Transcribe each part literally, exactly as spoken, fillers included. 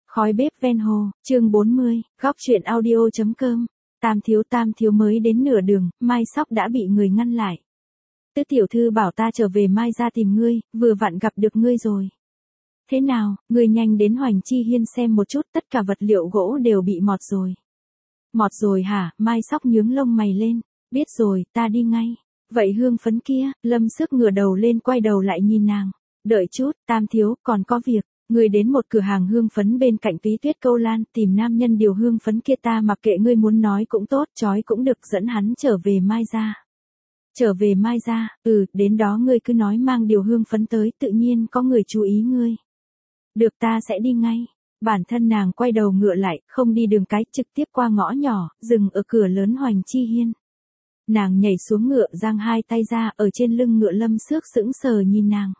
Khói bếp ven hồ, chương bốn mươi, góc chuyện audio.com. Tam thiếu tam thiếu mới đến nửa đường, Mai Sóc đã bị người ngăn lại. Tứ tiểu thư bảo ta trở về Mai ra tìm ngươi, vừa vặn gặp được ngươi rồi. Thế nào, ngươi nhanh đến Hoành Chi Hiên xem một chút, tất cả vật liệu gỗ đều bị mọt rồi. Mọt rồi hả? Mai Sóc nhướng lông mày lên. Biết rồi, ta đi ngay. Vậy hương phấn kia, Lâm Sức ngửa đầu lên quay đầu lại nhìn nàng. Đợi chút, tam thiếu, còn có việc. Ngươi đến một cửa hàng hương phấn bên cạnh Túy Tuyết Câu Lan, tìm nam nhân điều hương phấn kia, ta mặc kệ ngươi muốn nói cũng tốt, chói cũng được, dẫn hắn trở về Mai ra. Trở về Mai ra, ừ, đến đó ngươi cứ nói mang điều hương phấn tới, tự nhiên có người chú ý ngươi. Được, ta sẽ đi ngay. Bản thân nàng quay đầu ngựa lại, không đi đường cái, trực tiếp qua ngõ nhỏ, dừng ở cửa lớn Hoành Chi Hiên. Nàng nhảy xuống ngựa, giang hai tay ra, ở trên lưng ngựa Lâm Xước sững sờ nhìn nàng.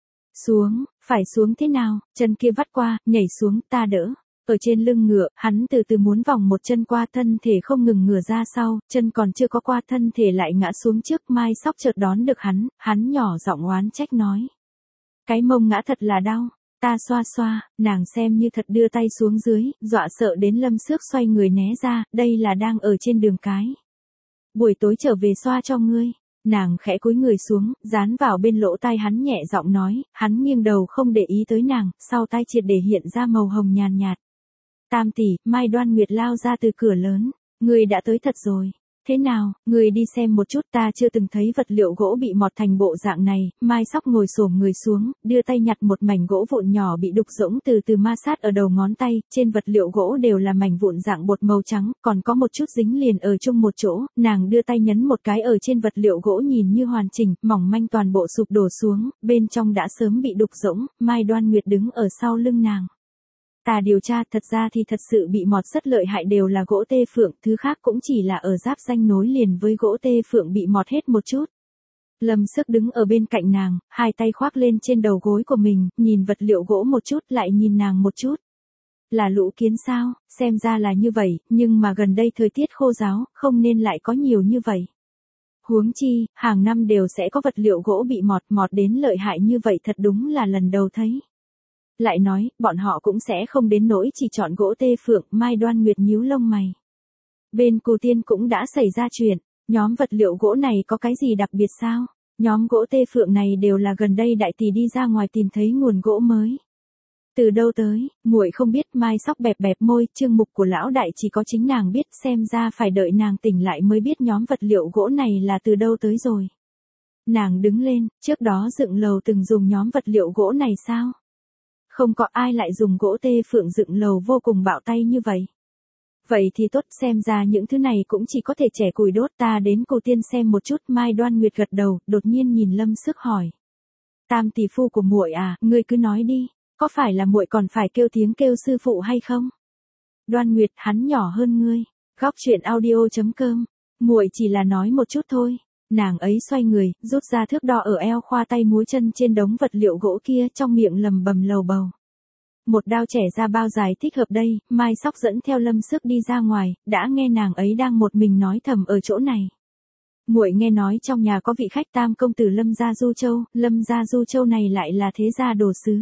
Xuống, phải xuống thế nào, chân kia vắt qua, nhảy xuống, ta đỡ. Ở trên lưng ngựa, hắn từ từ muốn vòng một chân qua, thân thể không ngừng ngửa ra sau, chân còn chưa có qua, thân thể lại ngã xuống trước. Mai Sóc chợt đón được hắn, hắn nhỏ giọng oán trách nói. Cái mông ngã thật là đau, ta xoa xoa, nàng xem như thật đưa tay xuống dưới, dọa sợ đến Lâm Xước xoay người né ra, đây là đang ở trên đường cái. Buổi tối trở về xoa cho ngươi. Nàng khẽ cúi người xuống, dán vào bên lỗ tai hắn nhẹ giọng nói, hắn nghiêng đầu không để ý tới nàng, sau tai triệt để hiện ra màu hồng nhàn nhạt. Tam tỷ, Mai Đoan Nguyệt lao ra từ cửa lớn, ngươi đã tới thật rồi. Thế nào, ngươi đi xem một chút, ta chưa từng thấy vật liệu gỗ bị mọt thành bộ dạng này. Mai Sóc ngồi xổm người xuống, đưa tay nhặt một mảnh gỗ vụn nhỏ bị đục rỗng từ từ ma sát ở đầu ngón tay, trên vật liệu gỗ đều là mảnh vụn dạng bột màu trắng, còn có một chút dính liền ở chung một chỗ, nàng đưa tay nhấn một cái ở trên vật liệu gỗ nhìn như hoàn chỉnh, mỏng manh toàn bộ sụp đổ xuống, bên trong đã sớm bị đục rỗng. Mai Đoan Nguyệt đứng ở sau lưng nàng. Ta điều tra, thật ra thì thật sự bị mọt rất lợi hại, đều là gỗ tê phượng, thứ khác cũng chỉ là ở giáp danh nối liền với gỗ tê phượng bị mọt hết một chút. Lâm Sức đứng ở bên cạnh nàng, hai tay khoác lên trên đầu gối của mình, nhìn vật liệu gỗ một chút lại nhìn nàng một chút. Là lũ kiến sao, xem ra là như vậy, nhưng mà gần đây thời tiết khô ráo, không nên lại có nhiều như vậy. Huống chi, hàng năm đều sẽ có vật liệu gỗ bị mọt, mọt đến lợi hại như vậy thật đúng là lần đầu thấy. Lại nói, bọn họ cũng sẽ không đến nỗi chỉ chọn gỗ tê phượng. Mai Đoan Nguyệt nhíu lông mày. Bên Cù Tiên cũng đã xảy ra chuyện, nhóm vật liệu gỗ này có cái gì đặc biệt sao? Nhóm gỗ tê phượng này đều là gần đây đại tỷ đi ra ngoài tìm thấy nguồn gỗ mới. Từ đâu tới, muội không biết. Mai Sóc bẹp bẹp môi, chương mục của lão đại chỉ có chính nàng biết, xem ra phải đợi nàng tỉnh lại mới biết nhóm vật liệu gỗ này là từ đâu tới rồi. Nàng đứng lên, trước đó dựng lầu từng dùng nhóm vật liệu gỗ này sao? Không có ai lại dùng gỗ tê phượng dựng lầu vô cùng bạo tay như vậy. Vậy thì tốt, xem ra những thứ này cũng chỉ có thể trẻ củi đốt. Ta đến Cù Tiên xem một chút. Mai Đoan Nguyệt gật đầu, đột nhiên nhìn Lâm Sức hỏi. Tam tỷ phu của muội à, ngươi cứ nói đi, có phải là muội còn phải kêu tiếng kêu sư phụ hay không? Đoan Nguyệt, hắn nhỏ hơn ngươi. Góc chuyện audio.com. Muội chỉ là nói một chút thôi. Nàng ấy xoay người, rút ra thước đo ở eo, khoa tay múa chân trên đống vật liệu gỗ kia, trong miệng lầm bầm lầu bầu. Một đao trẻ ra bao dài thích hợp đây. Mai Sóc dẫn theo Lâm Sức đi ra ngoài, đã nghe nàng ấy đang một mình nói thầm ở chỗ này. Muội nghe nói trong nhà có vị khách tam công tử Lâm gia Du Châu, Lâm gia Du Châu này lại là thế gia đồ sứ.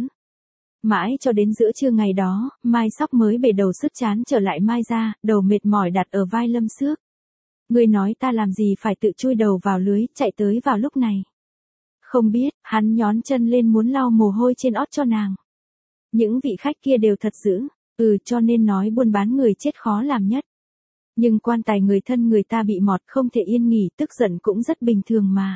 Mãi cho đến giữa trưa ngày đó, Mai Sóc mới bể đầu sứt chán trở lại Mai ra, đầu mệt mỏi đặt ở vai Lâm Sức. Ngươi nói ta làm gì phải tự chui đầu vào lưới, chạy tới vào lúc này. Không biết, hắn nhón chân lên muốn lau mồ hôi trên ót cho nàng. Những vị khách kia đều thật dữ, ừ, cho nên nói buôn bán người chết khó làm nhất. Nhưng quan tài người thân người ta bị mọt không thể yên nghỉ, tức giận cũng rất bình thường mà.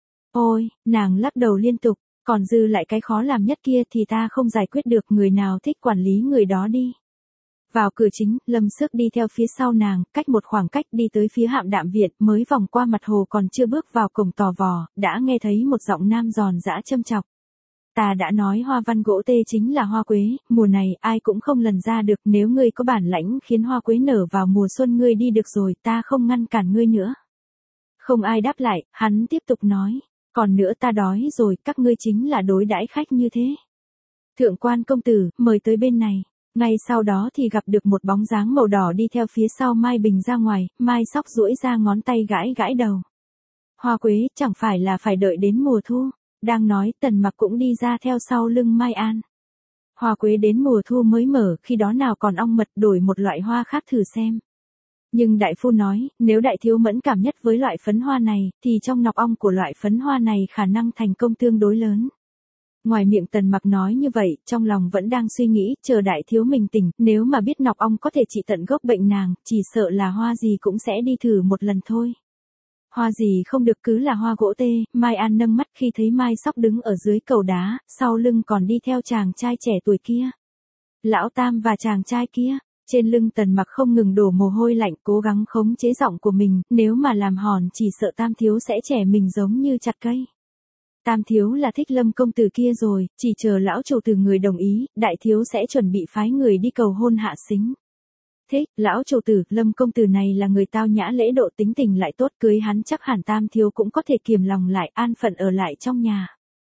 Ôi, nàng lắc đầu liên tục, còn dư lại cái khó làm nhất kia thì ta không giải quyết được, người nào thích quản lý người đó đi. Vào cửa chính, Lâm Sức đi theo phía sau nàng, cách một khoảng cách đi tới phía Hạm Đạm Viện, mới vòng qua mặt hồ, còn chưa bước vào cổng tò vò, đã nghe thấy một giọng nam giòn giã châm chọc. Ta đã nói hoa văn gỗ tê chính là hoa quế, mùa này ai cũng không lần ra được, nếu ngươi có bản lãnh khiến hoa quế nở vào mùa xuân ngươi đi được rồi, ta không ngăn cản ngươi nữa. Không ai đáp lại, hắn tiếp tục nói, còn nữa ta đói rồi, các ngươi chính là đối đãi khách như thế. Thượng quan công tử, mời tới bên này. Ngay sau đó thì gặp được một bóng dáng màu đỏ đi theo phía sau Mai Bình ra ngoài. Mai Sóc duỗi ra ngón tay gãi gãi đầu. Hoa quế, chẳng phải là phải đợi đến mùa thu. Đang nói, Tần Mặc cũng đi ra theo sau lưng Mai An. Hoa quế đến mùa thu mới mở, khi đó nào còn ong mật, đổi một loại hoa khác thử xem. Nhưng đại phu nói, nếu đại thiếu mẫn cảm nhất với loại phấn hoa này, thì trong nọc ong của loại phấn hoa này khả năng thành công tương đối lớn. Ngoài miệng Tần Mặc nói như vậy, trong lòng vẫn đang suy nghĩ, chờ đại thiếu mình tỉnh, nếu mà biết nọc ong có thể trị tận gốc bệnh nàng, chỉ sợ là hoa gì cũng sẽ đi thử một lần thôi. Hoa gì không được cứ là hoa gỗ tê. Mai An nâng mắt khi thấy Mai Sóc đứng ở dưới cầu đá, sau lưng còn đi theo chàng trai trẻ tuổi kia. Lão Tam và chàng trai kia, trên lưng Tần Mặc không ngừng đổ mồ hôi lạnh, cố gắng khống chế giọng của mình, nếu mà làm hòn chỉ sợ Tam thiếu sẽ trẻ mình giống như chặt cây. Tam thiếu là thích Lâm công tử kia rồi, chỉ chờ lão chủ tử người đồng ý, đại thiếu sẽ chuẩn bị phái người đi cầu hôn hạ xính. Thích, lão chủ tử, Lâm công tử này là người tao nhã lễ độ, tính tình lại tốt, cưới hắn chắc hẳn Tam thiếu cũng có thể kiềm lòng lại, an phận ở lại trong nhà.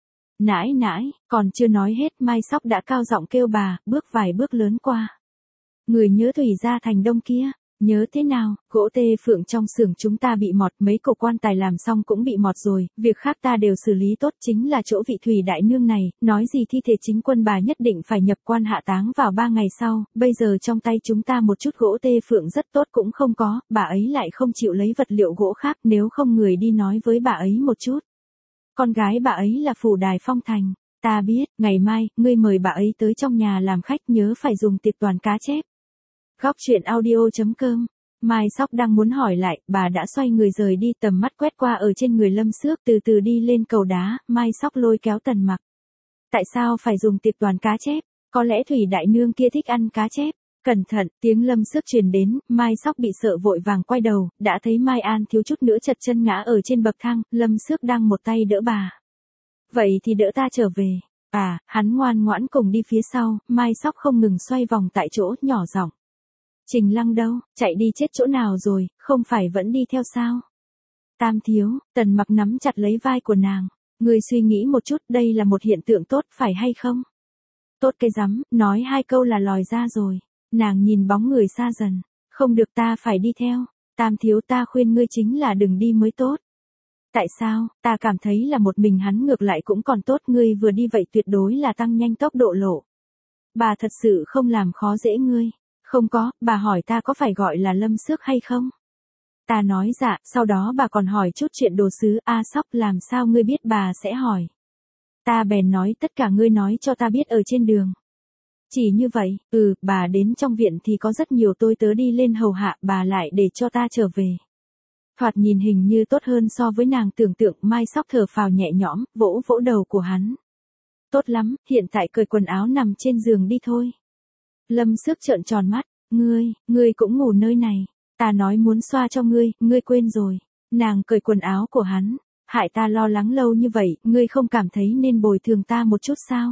Nãi nãi, còn chưa nói hết, Mai Sóc đã cao giọng kêu bà, bước vài bước lớn qua. Người nhớ Thủy Gia Thành Đông kia, nhớ thế nào, gỗ tê phượng trong xưởng chúng ta bị mọt, mấy cổ quan tài làm xong cũng bị mọt rồi, việc khác ta đều xử lý tốt, chính là chỗ vị Thủy đại nương này, nói gì thi thể chính quân bà nhất định phải nhập quan hạ táng vào ba ngày sau, bây giờ trong tay chúng ta một chút gỗ tê phượng rất tốt cũng không có, bà ấy lại không chịu lấy vật liệu gỗ khác, nếu không người đi nói với bà ấy một chút. Con gái bà ấy là Phủ Đài Phong Thành, ta biết, ngày mai, ngươi mời bà ấy tới trong nhà làm khách, nhớ phải dùng tiệc toàn cá chép. Góc truyện audio chấm com. Mai Sóc đang muốn hỏi lại, bà đã xoay người rời đi, tầm mắt quét qua ở trên người Lâm Xước, từ từ đi lên cầu đá, Mai Sóc lôi kéo Tần Mặc. Tại sao phải dùng tiệc toàn cá chép? Có lẽ Thủy đại nương kia thích ăn cá chép. Cẩn thận, tiếng Lâm Xước truyền đến, Mai Sóc bị sợ vội vàng quay đầu, đã thấy Mai An thiếu chút nữa chật chân ngã ở trên bậc thang, Lâm Xước đang một tay đỡ bà. Vậy thì đỡ ta trở về. À, hắn ngoan ngoãn cùng đi phía sau, Mai Sóc không ngừng xoay vòng tại chỗ, nhỏ giọng. Trình Lăng đâu, chạy đi chết chỗ nào rồi, không phải vẫn đi theo sao? Tam thiếu, Tần Mặc nắm chặt lấy vai của nàng. Ngươi suy nghĩ một chút, đây là một hiện tượng tốt, phải hay không? Tốt cái rắm, nói hai câu là lòi ra rồi. Nàng nhìn bóng người xa dần. Không được, ta phải đi theo. Tam thiếu, ta khuyên ngươi chính là đừng đi mới tốt. Tại sao, ta cảm thấy là một mình hắn ngược lại cũng còn tốt, ngươi vừa đi vậy tuyệt đối là tăng nhanh tốc độ lộ. Bà thật sự không làm khó dễ ngươi. Không có, bà hỏi ta có phải gọi là Lâm Xước hay không? Ta nói dạ, sau đó bà còn hỏi chút chuyện đồ sứ, a Sóc, làm sao ngươi biết bà sẽ hỏi? Ta bèn nói tất cả ngươi nói cho ta biết ở trên đường. Chỉ như vậy, ừ, bà đến trong viện thì có rất nhiều tôi tớ đi lên hầu hạ, bà lại để cho ta trở về. Thoạt nhìn hình như tốt hơn so với nàng tưởng tượng, Mai Sóc thở phào nhẹ nhõm, vỗ vỗ đầu của hắn. Tốt lắm, hiện tại cởi quần áo nằm trên giường đi thôi. Lâm Xước trợn tròn mắt, ngươi, ngươi cũng ngủ nơi này, ta nói muốn xoa cho ngươi, ngươi quên rồi. Nàng cởi quần áo của hắn, hại ta lo lắng lâu như vậy, ngươi không cảm thấy nên bồi thường ta một chút sao?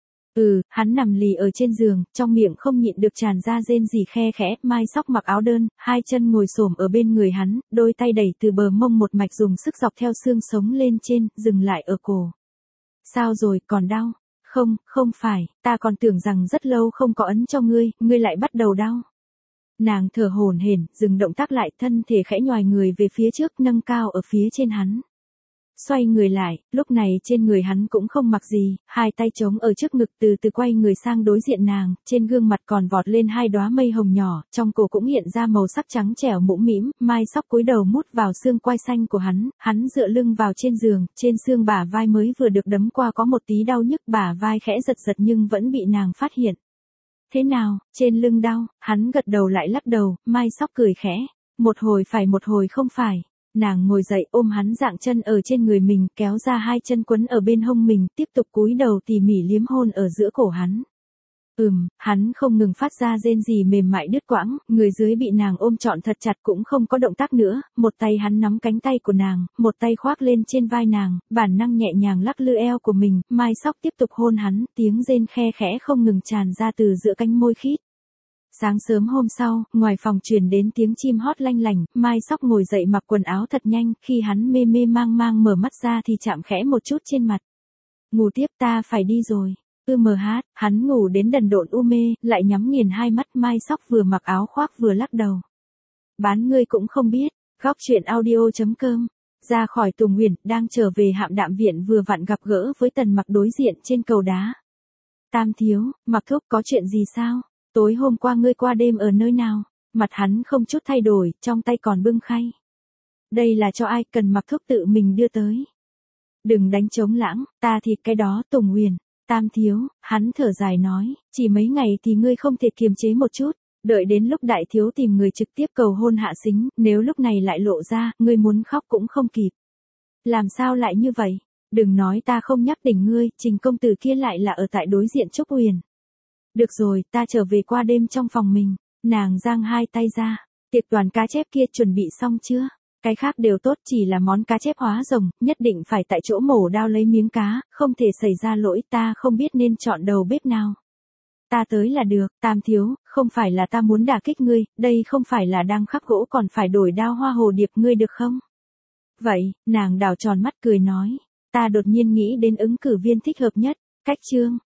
Ừ, hắn nằm lì ở trên giường, trong miệng không nhịn được tràn ra rên rỉ khe khẽ, Mai Sóc mặc áo đơn, hai chân ngồi xổm ở bên người hắn, đôi tay đẩy từ bờ mông một mạch dùng sức dọc theo xương sống lên trên, dừng lại ở cổ. Sao rồi, còn đau? Không, không phải, ta còn tưởng rằng rất lâu không có ấn cho ngươi, ngươi lại bắt đầu đau. Nàng thở hổn hển, dừng động tác lại, thân thể khẽ nhoài người về phía trước, nâng cao ở phía trên hắn. Xoay người lại, lúc này trên người hắn cũng không mặc gì, hai tay trống ở trước ngực, từ từ quay người sang đối diện nàng, trên gương mặt còn vọt lên hai đóa mây hồng nhỏ, trong cổ cũng hiện ra màu sắc trắng trẻo mũm mĩm, Mai Sóc cúi đầu mút vào xương quai xanh của hắn, hắn dựa lưng vào trên giường, trên xương bả vai mới vừa được đấm qua có một tí đau nhức, bả vai khẽ giật giật nhưng vẫn bị nàng phát hiện. Thế nào, trên lưng đau? Hắn gật đầu lại lắc đầu, Mai Sóc cười khẽ, một hồi phải một hồi không phải. Nàng ngồi dậy ôm hắn dạng chân ở trên người mình, kéo ra hai chân quấn ở bên hông mình, tiếp tục cúi đầu tỉ mỉ liếm hôn ở giữa cổ hắn. Ừm, hắn không ngừng phát ra rên rỉ mềm mại đứt quãng, người dưới bị nàng ôm trọn thật chặt cũng không có động tác nữa, một tay hắn nắm cánh tay của nàng, một tay khoác lên trên vai nàng, bản năng nhẹ nhàng lắc lư eo của mình, Mai Sóc tiếp tục hôn hắn, tiếng rên khe khẽ không ngừng tràn ra từ giữa cánh môi khít. Sáng sớm hôm sau, ngoài phòng truyền đến tiếng chim hót lanh lành, Mai Sóc ngồi dậy mặc quần áo thật nhanh, khi hắn mê mê mang mang mở mắt ra thì chạm khẽ một chút trên mặt. Ngủ tiếp, ta phải đi rồi. Ư mờ hát, hắn ngủ đến đần độn u mê, lại nhắm nghiền hai mắt, Mai Sóc vừa mặc áo khoác vừa lắc đầu. Bán ngươi cũng không biết, góc truyện audio chấm com. Ra khỏi Tùng Huyền, đang trở về Hạm Đạm Viện vừa vặn gặp gỡ với Tần Mặc đối diện trên cầu đá. Tam thiếu, Mặc Thúc có chuyện gì sao? Tối hôm qua ngươi qua đêm ở nơi nào? Mặt hắn không chút thay đổi, trong tay còn bưng khay. Đây là cho ai, cần Mặc Thúc tự mình đưa tới. Đừng đánh trống lãng, ta thì cái đó Tùng Huyền. Tam thiếu, hắn thở dài nói, chỉ mấy ngày thì ngươi không thể kiềm chế một chút, đợi đến lúc đại thiếu tìm người trực tiếp cầu hôn hạ xính, nếu lúc này lại lộ ra, ngươi muốn khóc cũng không kịp. Làm sao lại như vậy? Đừng nói ta không nhắc tỉnh ngươi, Trình công tử kia lại là ở tại đối diện Trúc Huyền. Được rồi, ta trở về qua đêm trong phòng mình. Nàng giang hai tay ra, tiệc đoàn cá chép kia chuẩn bị xong chưa? Cái khác đều tốt, chỉ là món cá chép hóa rồng, nhất định phải tại chỗ mổ đao lấy miếng cá, không thể xảy ra lỗi, ta không biết nên chọn đầu bếp nào. Ta tới là được, Tam thiếu, không phải là ta muốn đả kích ngươi, đây không phải là đang khắc gỗ còn phải đổi đao hoa hồ điệp ngươi được không? Vậy, nàng đảo tròn mắt cười nói, ta đột nhiên nghĩ đến ứng cử viên thích hợp nhất, Cách Trương.